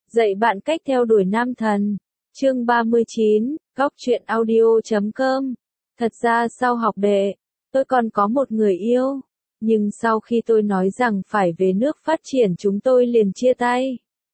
Dạy bạn cách theo đuổi nam thần. Chương 39, Góc truyện audio.com. Thật ra sau học đệ, tôi còn có một người yêu. Nhưng sau khi tôi nói rằng phải về nước phát triển chúng tôi liền chia tay.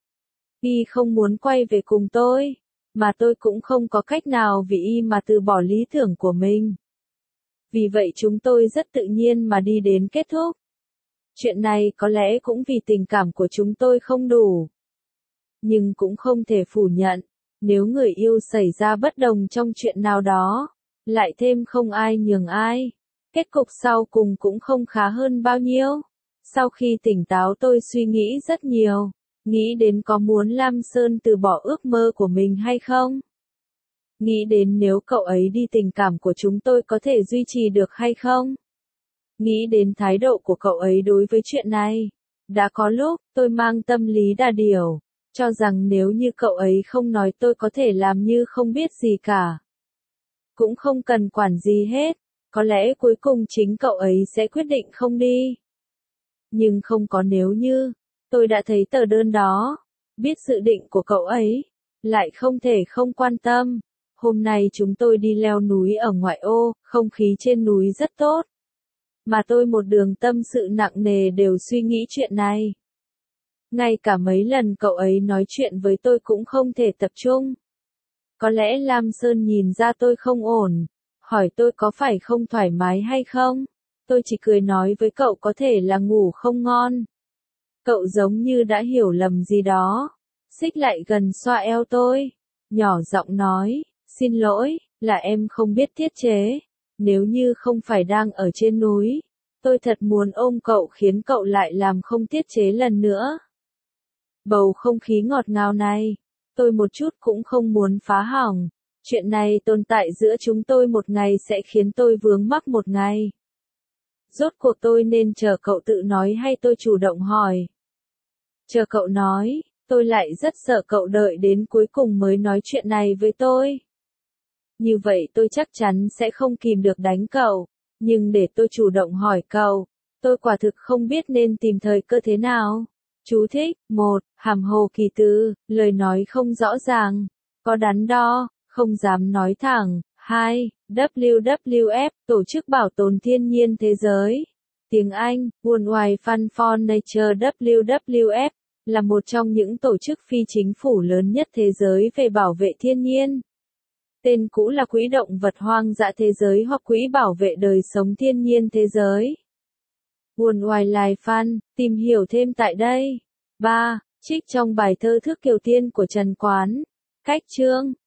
Y không muốn quay về cùng tôi, mà tôi cũng không có cách nào vì Y mà từ bỏ lý tưởng của mình. Vì vậy chúng tôi rất tự nhiên mà đi đến kết thúc. Chuyện này có lẽ cũng vì tình cảm của chúng tôi không đủ. Nhưng cũng không thể phủ nhận, nếu người yêu xảy ra bất đồng trong chuyện nào đó, lại thêm không ai nhường ai, kết cục sau cùng cũng không khá hơn bao nhiêu. Sau khi tỉnh táo tôi suy nghĩ rất nhiều, nghĩ đến có muốn Lam Sơn từ bỏ ước mơ của mình hay không? Nghĩ đến nếu cậu ấy đi tình cảm của chúng tôi có thể duy trì được hay không? Nghĩ đến thái độ của cậu ấy đối với chuyện này. Đã có lúc, tôi mang tâm lý đà điểu, cho rằng nếu như cậu ấy không nói tôi có thể làm như không biết gì cả. Cũng không cần quản gì hết, có lẽ cuối cùng chính cậu ấy sẽ quyết định không đi. Nhưng không có nếu như, tôi đã thấy tờ đơn đó, biết dự định của cậu ấy, lại không thể không quan tâm. Hôm nay chúng tôi đi leo núi ở ngoại ô, không khí trên núi rất tốt. Mà tôi một đường tâm sự nặng nề đều suy nghĩ chuyện này. Ngay cả mấy lần cậu ấy nói chuyện với tôi cũng không thể tập trung. Có lẽ Lam Sơn nhìn ra tôi không ổn, hỏi tôi có phải không thoải mái hay không. Tôi chỉ cười nói với cậu có thể là ngủ không ngon. Cậu giống như đã hiểu lầm gì đó. Xích lại gần xoa eo tôi, nhỏ giọng nói, xin lỗi, là em không biết tiết chế. Nếu như không phải đang ở trên núi, tôi thật muốn ôm cậu khiến cậu lại làm không tiết chế lần nữa. Bầu không khí ngọt ngào này, tôi một chút cũng không muốn phá hỏng. Chuyện này tồn tại giữa chúng tôi một ngày sẽ khiến tôi vướng mắc một ngày. Rốt cuộc tôi nên chờ cậu tự nói hay tôi chủ động hỏi? Chờ cậu nói, tôi lại rất sợ cậu đợi đến cuối cùng mới nói chuyện này với tôi. Như vậy tôi chắc chắn sẽ không kìm được đánh cậu, nhưng để tôi chủ động hỏi cậu, tôi quả thực không biết nên tìm thời cơ thế nào. Chú thích, 1. Hàm hồ kỳ từ, lời nói không rõ ràng, có đắn đo, không dám nói thẳng. 2. WWF, Tổ chức Bảo tồn Thiên nhiên Thế giới. Tiếng Anh, World Fund for Nature WWF, là một trong những tổ chức phi chính phủ lớn nhất thế giới về bảo vệ thiên nhiên. Tên cũ là Quỹ động vật hoang dã thế giới hoặc Quỹ bảo vệ đời sống thiên nhiên thế giới. World Wildlife Fund, tìm hiểu thêm tại đây. 3. Trích trong bài thơ Thước Kiều Tiên của Trần Quán. Cách chương.